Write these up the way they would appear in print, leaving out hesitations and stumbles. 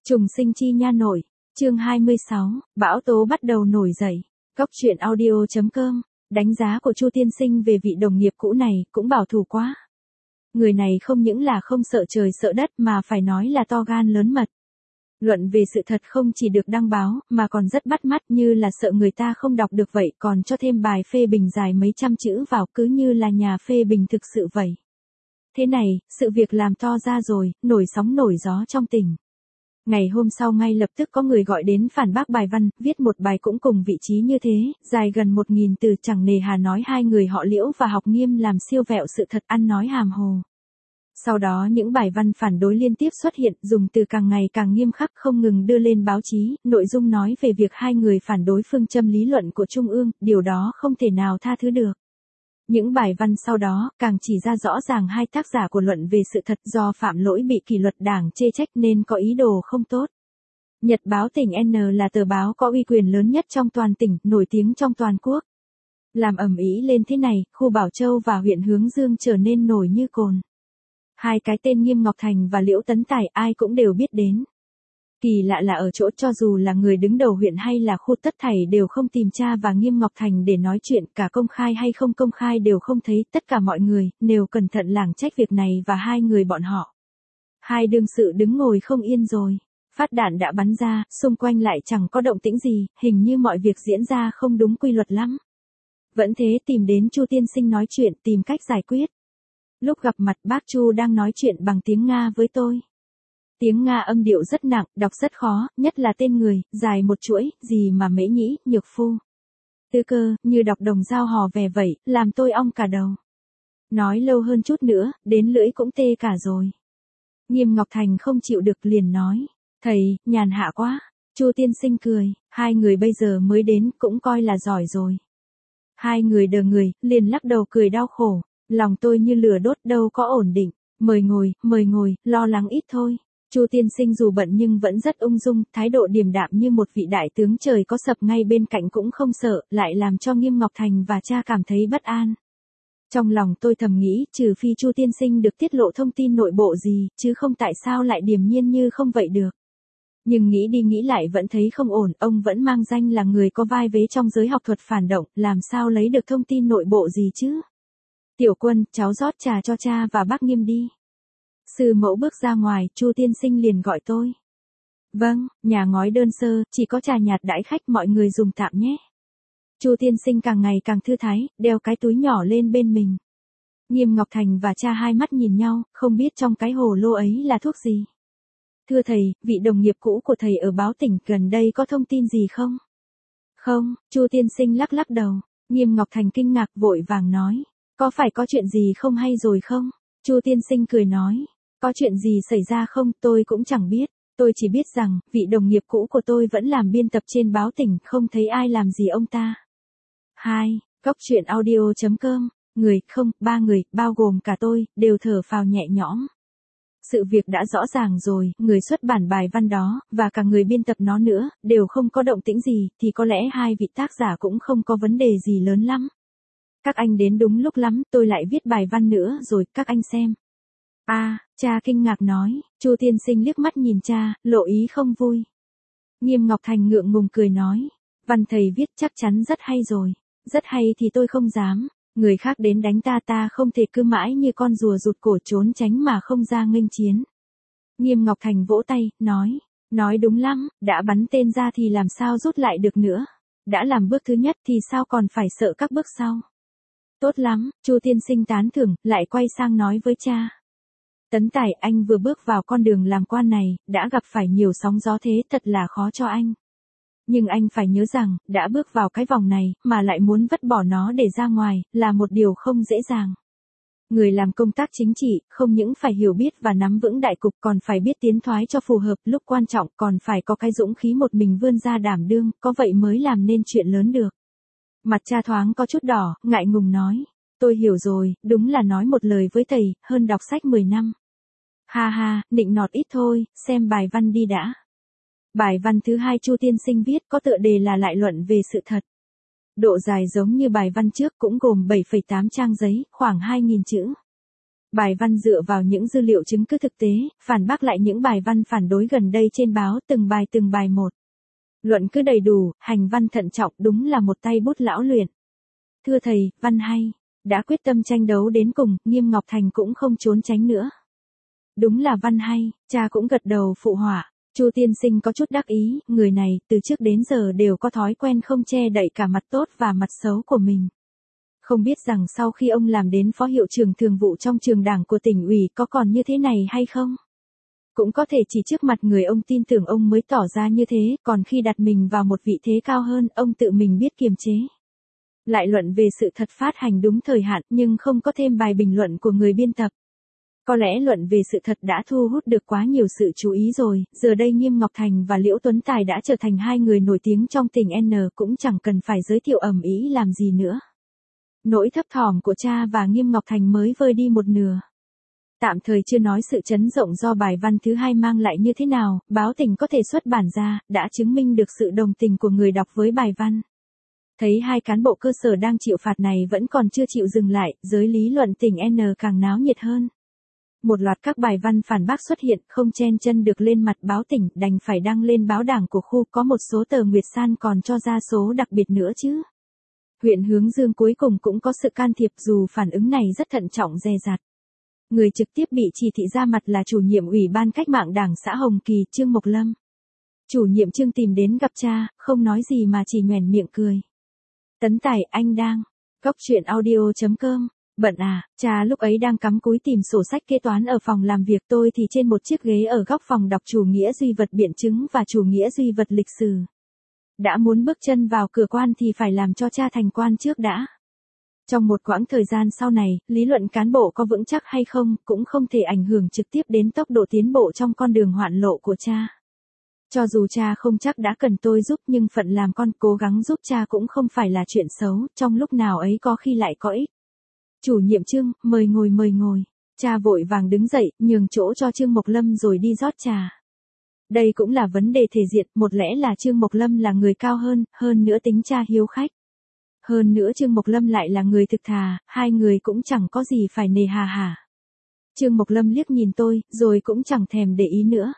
Trùng sinh chi nha nổi, chương 26, bão tố bắt đầu nổi dậy. Góc truyện audio.com, đánh giá của Chu tiên sinh về vị đồng nghiệp cũ này cũng bảo thủ quá. Người này không những là không sợ trời sợ đất mà phải nói là to gan lớn mật. Luận về sự thật không chỉ được đăng báo mà còn rất bắt mắt, như là sợ người ta không đọc được vậy, còn cho thêm bài phê bình dài mấy trăm chữ vào, cứ như là nhà phê bình thực sự vậy. Thế này, sự việc làm to ra rồi, nổi sóng nổi gió trong tỉnh. Ngày hôm sau ngay lập tức có người gọi đến phản bác bài văn, viết một bài cũng cùng vị trí như thế, dài gần 1000 từ, chẳng nề hà nói hai người họ Liễu và Học Nghiêm làm siêu vẹo sự thật, ăn nói hàm hồ. Sau đó những bài văn phản đối liên tiếp xuất hiện, dùng từ càng ngày càng nghiêm khắc không ngừng đưa lên báo chí, nội dung nói về việc hai người phản đối phương châm lý luận của Trung ương, điều đó không thể nào tha thứ được. Những bài văn sau đó càng chỉ ra rõ ràng hai tác giả của luận về sự thật do phạm lỗi bị kỷ luật đảng chê trách nên có ý đồ không tốt. Nhật báo tỉnh N là tờ báo có uy quyền lớn nhất trong toàn tỉnh, nổi tiếng trong toàn quốc. Làm ầm ĩ lên thế này, khu Bảo Châu và huyện Hướng Dương trở nên nổi như cồn. Hai cái tên Nghiêm Ngọc Thành và Liễu Tấn Tài ai cũng đều biết đến. Kỳ lạ là ở chỗ cho dù là người đứng đầu huyện hay là khu tất thảy đều không tìm cha và Nghiêm Ngọc Thành để nói chuyện, cả công khai hay không công khai đều không thấy, tất cả mọi người đều cẩn thận lảng trách việc này và hai người bọn họ. Hai đương sự đứng ngồi không yên rồi. Phát đạn đã bắn ra, xung quanh lại chẳng có động tĩnh gì, hình như mọi việc diễn ra không đúng quy luật lắm. Vẫn thế tìm đến Chu tiên sinh nói chuyện, tìm cách giải quyết. Lúc gặp mặt bác Chu đang nói chuyện bằng tiếng Nga với tôi. Tiếng Nga âm điệu rất nặng, đọc rất khó, nhất là tên người, dài một chuỗi, gì mà Mễ Nhĩ, Nhược Phu. Tư Cơ, như đọc đồng dao hò về vậy, làm tôi ong cả đầu. Nói lâu hơn chút nữa, đến lưỡi cũng tê cả rồi. Nghiêm Ngọc Thành không chịu được liền nói, thầy, nhàn hạ quá. Chu tiên sinh cười, hai người bây giờ mới đến cũng coi là giỏi rồi. Hai người đờ người, liền lắc đầu cười đau khổ, lòng tôi như lửa đốt đâu có ổn định, mời ngồi, lo lắng ít thôi. Chu tiên sinh dù bận nhưng vẫn rất ung dung, thái độ điềm đạm như một vị đại tướng, trời có sập ngay bên cạnh cũng không sợ, lại làm cho Nghiêm Ngọc Thành và cha cảm thấy bất an. Trong lòng tôi thầm nghĩ, trừ phi Chu tiên sinh được tiết lộ thông tin nội bộ gì, chứ không tại sao lại điềm nhiên như không vậy được. Nhưng nghĩ đi nghĩ lại vẫn thấy không ổn, ông vẫn mang danh là người có vai vế trong giới học thuật phản động, làm sao lấy được thông tin nội bộ gì chứ? Tiểu Quân, cháu rót trà cho cha và bác Nghiêm đi. Sư mẫu bước ra ngoài, Chu tiên sinh liền gọi tôi. Vâng, nhà ngói đơn sơ, chỉ có trà nhạt đãi khách, mọi người dùng tạm nhé. Chu tiên sinh càng ngày càng thư thái, đeo cái túi nhỏ lên bên mình. Nghiêm Ngọc Thành và cha hai mắt nhìn nhau, không biết trong cái hồ lô ấy là thuốc gì. Thưa thầy, vị đồng nghiệp cũ của thầy ở báo tỉnh gần đây có thông tin gì không? Không, Chu tiên sinh lắc lắc đầu. Nghiêm Ngọc Thành kinh ngạc vội vàng nói, có phải có chuyện gì không hay rồi không? Chu tiên sinh cười nói, có chuyện gì xảy ra không, tôi cũng chẳng biết. Tôi chỉ biết rằng, vị đồng nghiệp cũ của tôi vẫn làm biên tập trên báo tỉnh, không thấy ai làm gì ông ta. 2. Góc truyện audio.com, ba người, bao gồm cả tôi, đều thở phào nhẹ nhõm. Sự việc đã rõ ràng rồi, người xuất bản bài văn đó, và cả người biên tập nó nữa, đều không có động tĩnh gì, thì có lẽ hai vị tác giả cũng không có vấn đề gì lớn lắm. Các anh đến đúng lúc lắm, tôi lại viết bài văn nữa rồi, các anh xem. Cha kinh ngạc nói. Chu tiên sinh liếc mắt nhìn cha, lộ ý không vui. Nghiêm Ngọc Thành ngượng ngùng cười nói, văn thầy viết chắc chắn rất hay rồi. Rất hay thì tôi không dám, người khác đến đánh ta không thể cứ mãi như con rùa rụt cổ trốn tránh mà không ra nghênh chiến. Nghiêm Ngọc Thành vỗ tay, nói đúng lắm, đã bắn tên ra thì làm sao rút lại được nữa. Đã làm bước thứ nhất thì sao còn phải sợ các bước sau. Tốt lắm, Chu tiên sinh tán thưởng, lại quay sang nói với cha. Tấn Tài, anh vừa bước vào con đường làm quan này, đã gặp phải nhiều sóng gió thế, thật là khó cho anh. Nhưng anh phải nhớ rằng, đã bước vào cái vòng này, mà lại muốn vứt bỏ nó để ra ngoài, là một điều không dễ dàng. Người làm công tác chính trị, không những phải hiểu biết và nắm vững đại cục, còn phải biết tiến thoái cho phù hợp, lúc quan trọng còn phải có cái dũng khí một mình vươn ra đảm đương, có vậy mới làm nên chuyện lớn được. Mặt cha thoáng có chút đỏ, ngại ngùng nói. Tôi hiểu rồi, đúng là nói một lời với thầy, hơn đọc sách 10 năm. Ha, nịnh nọt ít thôi, xem bài văn đi đã. Bài văn thứ hai Chu tiên sinh viết có tựa đề là lại luận về sự thật. Độ dài giống như bài văn trước, cũng gồm 7,8 trang giấy, khoảng 2000 chữ. Bài văn dựa vào những dữ liệu chứng cứ thực tế, phản bác lại những bài văn phản đối gần đây trên báo từng bài một. Luận cứ đầy đủ, hành văn thận trọng, đúng là một tay bút lão luyện. Thưa thầy, văn hay, đã quyết tâm tranh đấu đến cùng, Nghiêm Ngọc Thành cũng không trốn tránh nữa. Đúng là văn hay, cha cũng gật đầu phụ họa. Chu tiên sinh có chút đắc ý, người này từ trước đến giờ đều có thói quen không che đậy cả mặt tốt và mặt xấu của mình. Không biết rằng sau khi ông làm đến phó hiệu trưởng thường vụ trong trường đảng của tỉnh ủy có còn như thế này hay không? Cũng có thể chỉ trước mặt người ông tin tưởng ông mới tỏ ra như thế, còn khi đặt mình vào một vị thế cao hơn, ông tự mình biết kiềm chế. Lại luận về sự thật phát hành đúng thời hạn nhưng không có thêm bài bình luận của người biên tập. Có lẽ luận về sự thật đã thu hút được quá nhiều sự chú ý rồi, giờ đây Nghiêm Ngọc Thành và Liễu Tuấn Tài đã trở thành hai người nổi tiếng trong tỉnh N cũng chẳng cần phải giới thiệu ầm ĩ làm gì nữa. Nỗi thấp thỏm của cha và Nghiêm Ngọc Thành mới vơi đi một nửa. Tạm thời chưa nói sự chấn rộng do bài văn thứ hai mang lại như thế nào, báo tỉnh có thể xuất bản ra, đã chứng minh được sự đồng tình của người đọc với bài văn. Thấy hai cán bộ cơ sở đang chịu phạt này vẫn còn chưa chịu dừng lại, giới lý luận tỉnh N càng náo nhiệt hơn. Một loạt các bài văn phản bác xuất hiện, không chen chân được lên mặt báo tỉnh, đành phải đăng lên báo đảng của khu, có một số tờ Nguyệt San còn cho ra số đặc biệt nữa chứ. Huyện Hướng Dương cuối cùng cũng có sự can thiệp dù phản ứng này rất thận trọng dè dặt. Người trực tiếp bị chỉ thị ra mặt là chủ nhiệm Ủy ban Cách mạng Đảng xã Hồng Kỳ, Trương Mộc Lâm. Chủ nhiệm Trương tìm đến gặp cha, không nói gì mà chỉ nhoẻn miệng cười. Tấn Tài, anh đang. Góc truyện audio.com. Bận à, cha lúc ấy đang cắm cúi tìm sổ sách kế toán ở phòng làm việc, tôi thì trên một chiếc ghế ở góc phòng đọc chủ nghĩa duy vật biện chứng và chủ nghĩa duy vật lịch sử. Đã muốn bước chân vào cửa quan thì phải làm cho cha thành quan trước đã. Trong một quãng thời gian sau này, lý luận cán bộ có vững chắc hay không cũng không thể ảnh hưởng trực tiếp đến tốc độ tiến bộ trong con đường hoạn lộ của cha. Cho dù cha không chắc đã cần tôi giúp nhưng phận làm con cố gắng giúp cha cũng không phải là chuyện xấu, trong lúc nào ấy có khi lại có ích. Chủ nhiệm Trương, mời ngồi. Cha vội vàng đứng dậy, nhường chỗ cho Trương Mộc Lâm rồi đi rót trà. Đây cũng là vấn đề thể diện, một lẽ là Trương Mộc Lâm là người cao hơn nữa tính cha hiếu khách. Hơn nữa Trương Mộc Lâm lại là người thực thà, hai người cũng chẳng có gì phải nề hà hả. Trương Mộc Lâm liếc nhìn tôi, rồi cũng chẳng thèm để ý nữa.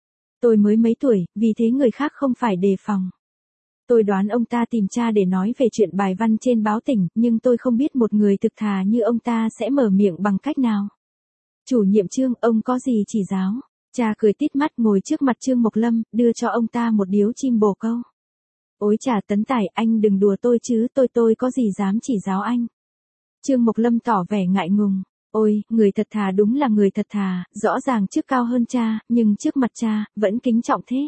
Tôi mới mấy tuổi, vì thế người khác không phải đề phòng. Tôi đoán ông ta tìm cha để nói về chuyện bài văn trên báo tỉnh, nhưng tôi không biết một người thực thà như ông ta sẽ mở miệng bằng cách nào. Chủ nhiệm Trương, ông có gì chỉ giáo? Cha cười tít mắt ngồi trước mặt Trương Mộc Lâm, đưa cho ông ta một điếu chim bồ câu. Ôi chà Tấn Tài, anh đừng đùa tôi chứ, tôi có gì dám chỉ giáo anh. Trương Mộc Lâm tỏ vẻ ngại ngùng. Ôi, người thật thà đúng là người thật thà, rõ ràng chức cao hơn cha, nhưng trước mặt cha, vẫn kính trọng thế.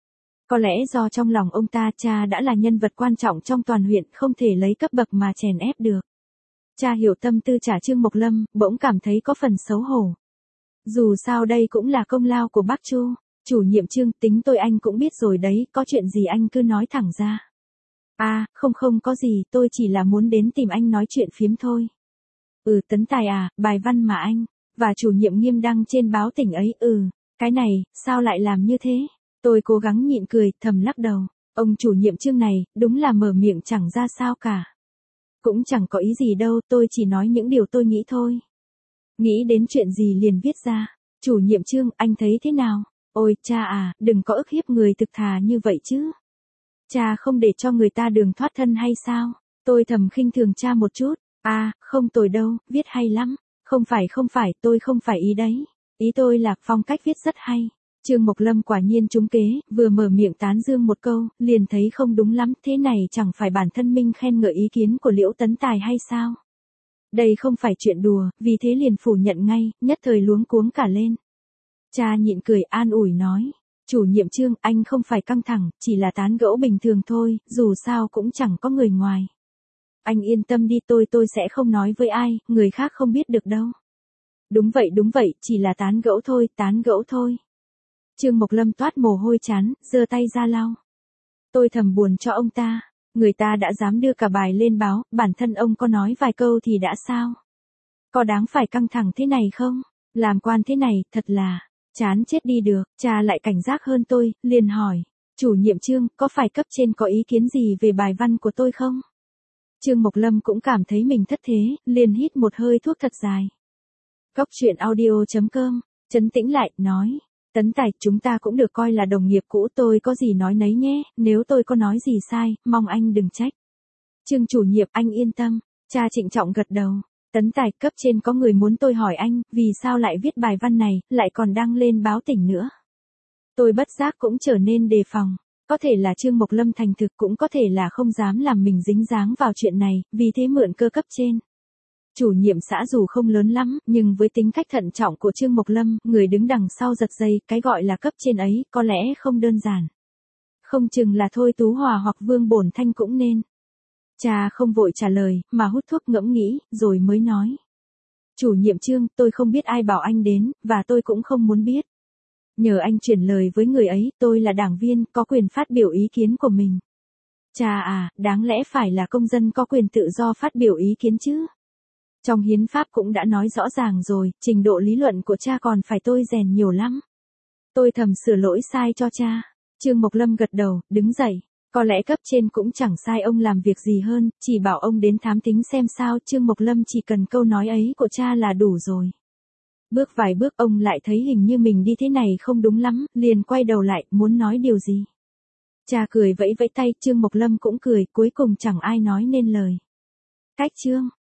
Có lẽ do trong lòng ông ta cha đã là nhân vật quan trọng trong toàn huyện, không thể lấy cấp bậc mà chèn ép được. Cha hiểu tâm tư trả Trương Mộc Lâm, bỗng cảm thấy có phần xấu hổ. Dù sao đây cũng là công lao của bác Chu. Chủ nhiệm Trương, tính tôi anh cũng biết rồi đấy, có chuyện gì anh cứ nói thẳng ra. À, không có gì, tôi chỉ là muốn đến tìm anh nói chuyện phiếm thôi. Tấn Tài à, bài văn mà anh và chủ nhiệm Nghiêm đăng trên báo tỉnh ấy, cái này, sao lại làm như thế? Tôi cố gắng nhịn cười, thầm lắc đầu. Ông chủ nhiệm Trương này, đúng là mở miệng chẳng ra sao cả. Cũng chẳng có ý gì đâu, tôi chỉ nói những điều tôi nghĩ thôi. Nghĩ đến chuyện gì liền viết ra. Chủ nhiệm Trương, anh thấy thế nào? Ôi, cha à, đừng có ức hiếp người thực thà như vậy chứ. Cha không để cho người ta đường thoát thân hay sao? Tôi thầm khinh thường cha một chút. À, không tồi đâu, viết hay lắm. Không phải, tôi không phải ý đấy. Ý tôi là phong cách viết rất hay. Trương Mộc Lâm quả nhiên trúng kế, vừa mở miệng tán dương một câu, liền thấy không đúng lắm, thế này chẳng phải bản thân mình khen ngợi ý kiến của Liễu Tấn Tài hay sao? Đây không phải chuyện đùa, vì thế liền phủ nhận ngay, nhất thời luống cuống cả lên. Cha nhịn cười an ủi nói, chủ nhiệm Trương, anh không phải căng thẳng, chỉ là tán gẫu bình thường thôi, dù sao cũng chẳng có người ngoài. Anh yên tâm đi, tôi sẽ không nói với ai, người khác không biết được đâu. Đúng vậy, chỉ là tán gẫu thôi. Trương Mộc Lâm toát mồ hôi chán, giơ tay ra lau. Tôi thầm buồn cho ông ta, người ta đã dám đưa cả bài lên báo, bản thân ông có nói vài câu thì đã sao? Có đáng phải căng thẳng thế này không? Làm quan thế này, thật là, chán chết đi được. Cha lại cảnh giác hơn tôi, liền hỏi, chủ nhiệm Trương, có phải cấp trên có ý kiến gì về bài văn của tôi không? Trương Mộc Lâm cũng cảm thấy mình thất thế, liền hít một hơi thuốc thật dài. Cốc truyện audio.com, trấn tĩnh lại, nói. Tấn Tài, chúng ta cũng được coi là đồng nghiệp cũ, tôi có gì nói nấy nhé, nếu tôi có nói gì sai, mong anh đừng trách. Trương chủ nhiệm, anh yên tâm. Cha trịnh trọng gật đầu. Tấn Tài, cấp trên có người muốn tôi hỏi anh, vì sao lại viết bài văn này, lại còn đăng lên báo tỉnh nữa. Tôi bất giác cũng trở nên đề phòng. Có thể là Trương Mộc Lâm thành thực, cũng có thể là không dám làm mình dính dáng vào chuyện này, vì thế mượn cơ cấp trên. Chủ nhiệm xã dù không lớn lắm, nhưng với tính cách thận trọng của Trương Mộc Lâm, người đứng đằng sau giật dây, cái gọi là cấp trên ấy, có lẽ không đơn giản. Không chừng là Thôi Tú Hòa hoặc Vương Bổn Thanh cũng nên. Cha không vội trả lời, mà hút thuốc ngẫm nghĩ, rồi mới nói. Chủ nhiệm Trương, tôi không biết ai bảo anh đến, và tôi cũng không muốn biết. Nhờ anh chuyển lời với người ấy, tôi là đảng viên, có quyền phát biểu ý kiến của mình. Cha à, đáng lẽ phải là công dân có quyền tự do phát biểu ý kiến chứ. Trong hiến pháp cũng đã nói rõ ràng rồi, trình độ lý luận của cha còn phải tôi rèn nhiều lắm. Tôi thầm sửa lỗi sai cho cha. Trương Mộc Lâm gật đầu, đứng dậy. Có lẽ cấp trên cũng chẳng sai ông làm việc gì hơn, chỉ bảo ông đến thám thính xem sao. Trương Mộc Lâm chỉ cần câu nói ấy của cha là đủ rồi. Bước vài bước ông lại thấy hình như mình đi thế này không đúng lắm, liền quay đầu lại, muốn nói điều gì. Cha cười vẫy vẫy tay, Trương Mộc Lâm cũng cười, cuối cùng chẳng ai nói nên lời. Cách Trương